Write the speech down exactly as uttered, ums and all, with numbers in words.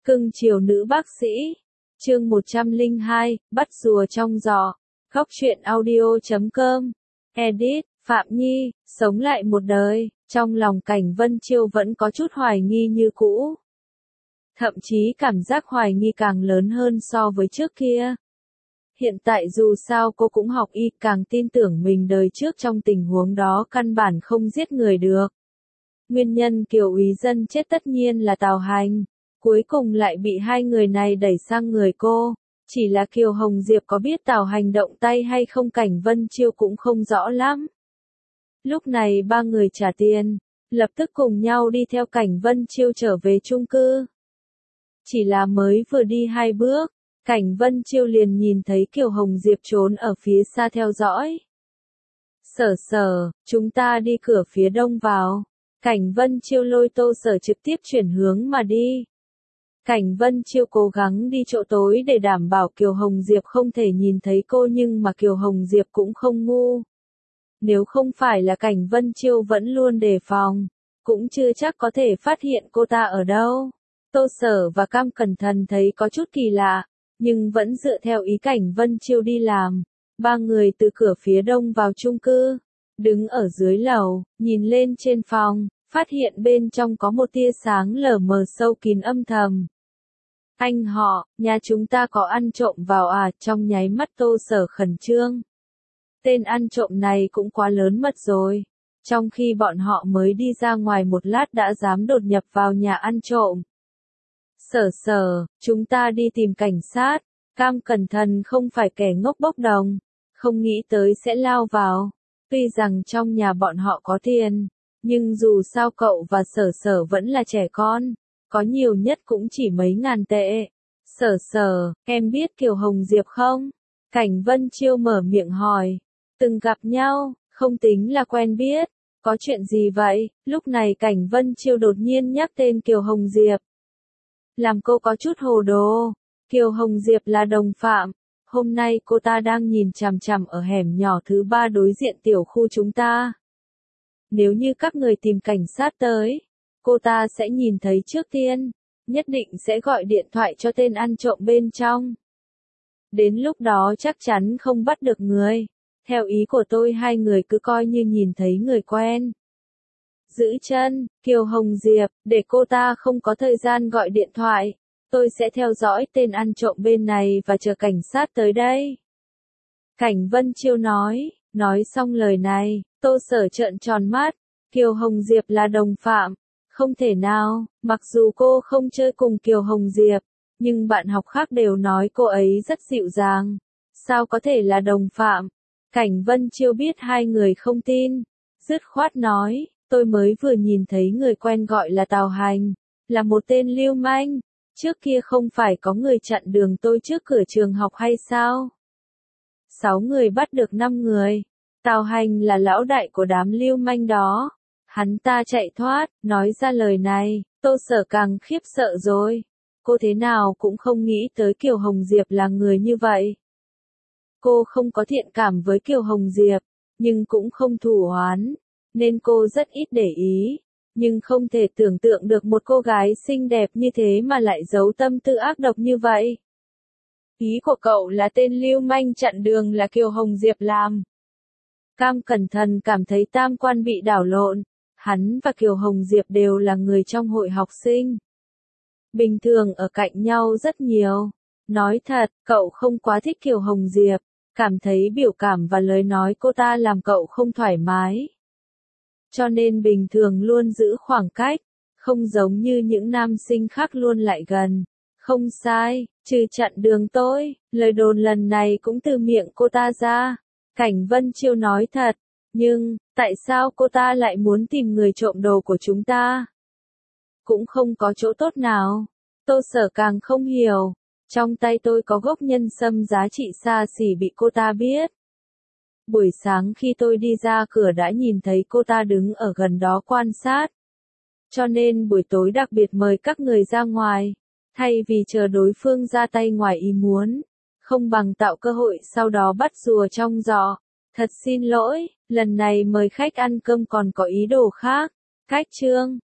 Cưng chiều nữ bác sĩ. Chương một trăm lẻ hai, bắt rùa trong giỏ. Góc truyện audio chấm com. Edit, Phạm Nhi, sống lại một đời. Trong lòng Cảnh Vân Chiêu vẫn có chút hoài nghi như cũ. Thậm chí cảm giác hoài nghi càng lớn hơn so với trước kia. Hiện tại dù sao cô cũng học y, càng tin tưởng mình đời trước trong tình huống đó căn bản không giết người được. Nguyên nhân Kiều úy dân chết tất nhiên là Tào Hành. Cuối cùng lại bị hai người này đẩy sang người cô. Chỉ là Kiều Hồng Diệp có biết Tào Hành động tay hay không Cảnh Vân Chiêu cũng không rõ lắm. Lúc này ba người trả tiền, lập tức cùng nhau đi theo Cảnh Vân Chiêu trở về chung cư. Chỉ là mới vừa đi hai bước, Cảnh Vân Chiêu liền nhìn thấy Kiều Hồng Diệp trốn ở phía xa theo dõi. Sở sở, chúng ta đi cửa phía đông vào. Cảnh Vân Chiêu lôi Tô Sở trực tiếp chuyển hướng mà đi. Cảnh Vân Chiêu cố gắng đi chỗ tối để đảm bảo Kiều Hồng Diệp không thể nhìn thấy cô, nhưng mà Kiều Hồng Diệp cũng không ngu. Nếu không phải là Cảnh Vân Chiêu vẫn luôn đề phòng, cũng chưa chắc có thể phát hiện cô ta ở đâu. Tô Sở và Cam Cẩn Thận thấy có chút kỳ lạ, nhưng vẫn dựa theo ý Cảnh Vân Chiêu đi làm. Ba người từ cửa phía đông vào chung cư, đứng ở dưới lầu, nhìn lên trên phòng, phát hiện bên trong có một tia sáng lờ mờ sâu kín âm thầm. Anh họ, nhà chúng ta có ăn trộm vào à? Trong nháy mắt Tô Sở khẩn trương. Tên ăn trộm này cũng quá lớn mật rồi. Trong khi bọn họ mới đi ra ngoài một lát đã dám đột nhập vào nhà ăn trộm. Sở sở, chúng ta đi tìm cảnh sát. Cam Cẩn Thận không phải kẻ ngốc bốc đồng, không nghĩ tới sẽ lao vào. Tuy rằng trong nhà bọn họ có tiền, nhưng dù sao cậu và sở sở vẫn là trẻ con, có nhiều nhất cũng chỉ mấy ngàn tệ. Sở sở, em biết Kiều Hồng Diệp không? Cảnh Vân Chiêu mở miệng hỏi. Từng gặp nhau, không tính là quen biết. Có chuyện gì vậy? Lúc này Cảnh Vân Chiêu đột nhiên nhắc tên Kiều Hồng Diệp. Làm cô có chút hồ đồ. Kiều Hồng Diệp là đồng phạm. Hôm nay cô ta đang nhìn chằm chằm ở hẻm nhỏ thứ ba đối diện tiểu khu chúng ta. Nếu như các người tìm cảnh sát tới, cô ta sẽ nhìn thấy trước tiên, nhất định sẽ gọi điện thoại cho tên ăn trộm bên trong. Đến lúc đó chắc chắn không bắt được người. Theo ý của tôi hai người cứ coi như nhìn thấy người quen. Giữ chân, Kiều Hồng Diệp, để cô ta không có thời gian gọi điện thoại. Tôi sẽ theo dõi tên ăn trộm bên này và chờ cảnh sát tới đây. Cảnh Vân Chiêu nói, nói xong lời này, Tô Sở trợn tròn mắt. Kiều Hồng Diệp là đồng phạm. Không thể nào, mặc dù cô không chơi cùng Kiều Hồng Diệp, nhưng bạn học khác đều nói cô ấy rất dịu dàng. Sao có thể là đồng phạm? Cảnh Vân Chiêu biết hai người không tin. Dứt khoát nói, tôi mới vừa nhìn thấy người quen gọi là Tào Hành, là một tên lưu manh. Trước kia không phải có người chặn đường tôi trước cửa trường học hay sao? Sáu người bắt được năm người. Tào Hành là lão đại của đám lưu manh đó. Hắn ta chạy thoát, nói ra lời này, Tô Sở càng khiếp sợ rồi. Cô thế nào cũng không nghĩ tới Kiều Hồng Diệp là người như vậy. Cô không có thiện cảm với Kiều Hồng Diệp, nhưng cũng không thù oán, nên cô rất ít để ý. Nhưng không thể tưởng tượng được một cô gái xinh đẹp như thế mà lại giấu tâm tư ác độc như vậy. Ý của cậu là tên lưu manh chặn đường là Kiều Hồng Diệp làm. Cam Cẩn Thận cảm thấy tam quan bị đảo lộn. Hắn và Kiều Hồng Diệp đều là người trong hội học sinh. Bình thường ở cạnh nhau rất nhiều. Nói thật, cậu không quá thích Kiều Hồng Diệp. Cảm thấy biểu cảm và lời nói cô ta làm cậu không thoải mái. Cho nên bình thường luôn giữ khoảng cách. Không giống như những nam sinh khác luôn lại gần. Không sai, trừ chặn đường tôi, lời đồn lần này cũng từ miệng cô ta ra. Cảnh Vân Chiêu nói thật. Nhưng, tại sao cô ta lại muốn tìm người trộm đồ của chúng ta? Cũng không có chỗ tốt nào. Tô Sở càng không hiểu. Trong tay tôi có gốc nhân sâm giá trị xa xỉ bị cô ta biết. Buổi sáng khi tôi đi ra cửa đã nhìn thấy cô ta đứng ở gần đó quan sát. Cho nên buổi tối đặc biệt mời các người ra ngoài. Thay vì chờ đối phương ra tay ngoài ý muốn, không bằng tạo cơ hội sau đó bắt rùa trong giỏ. Thật xin lỗi, lần này mời khách ăn cơm còn có ý đồ khác. Cách chương.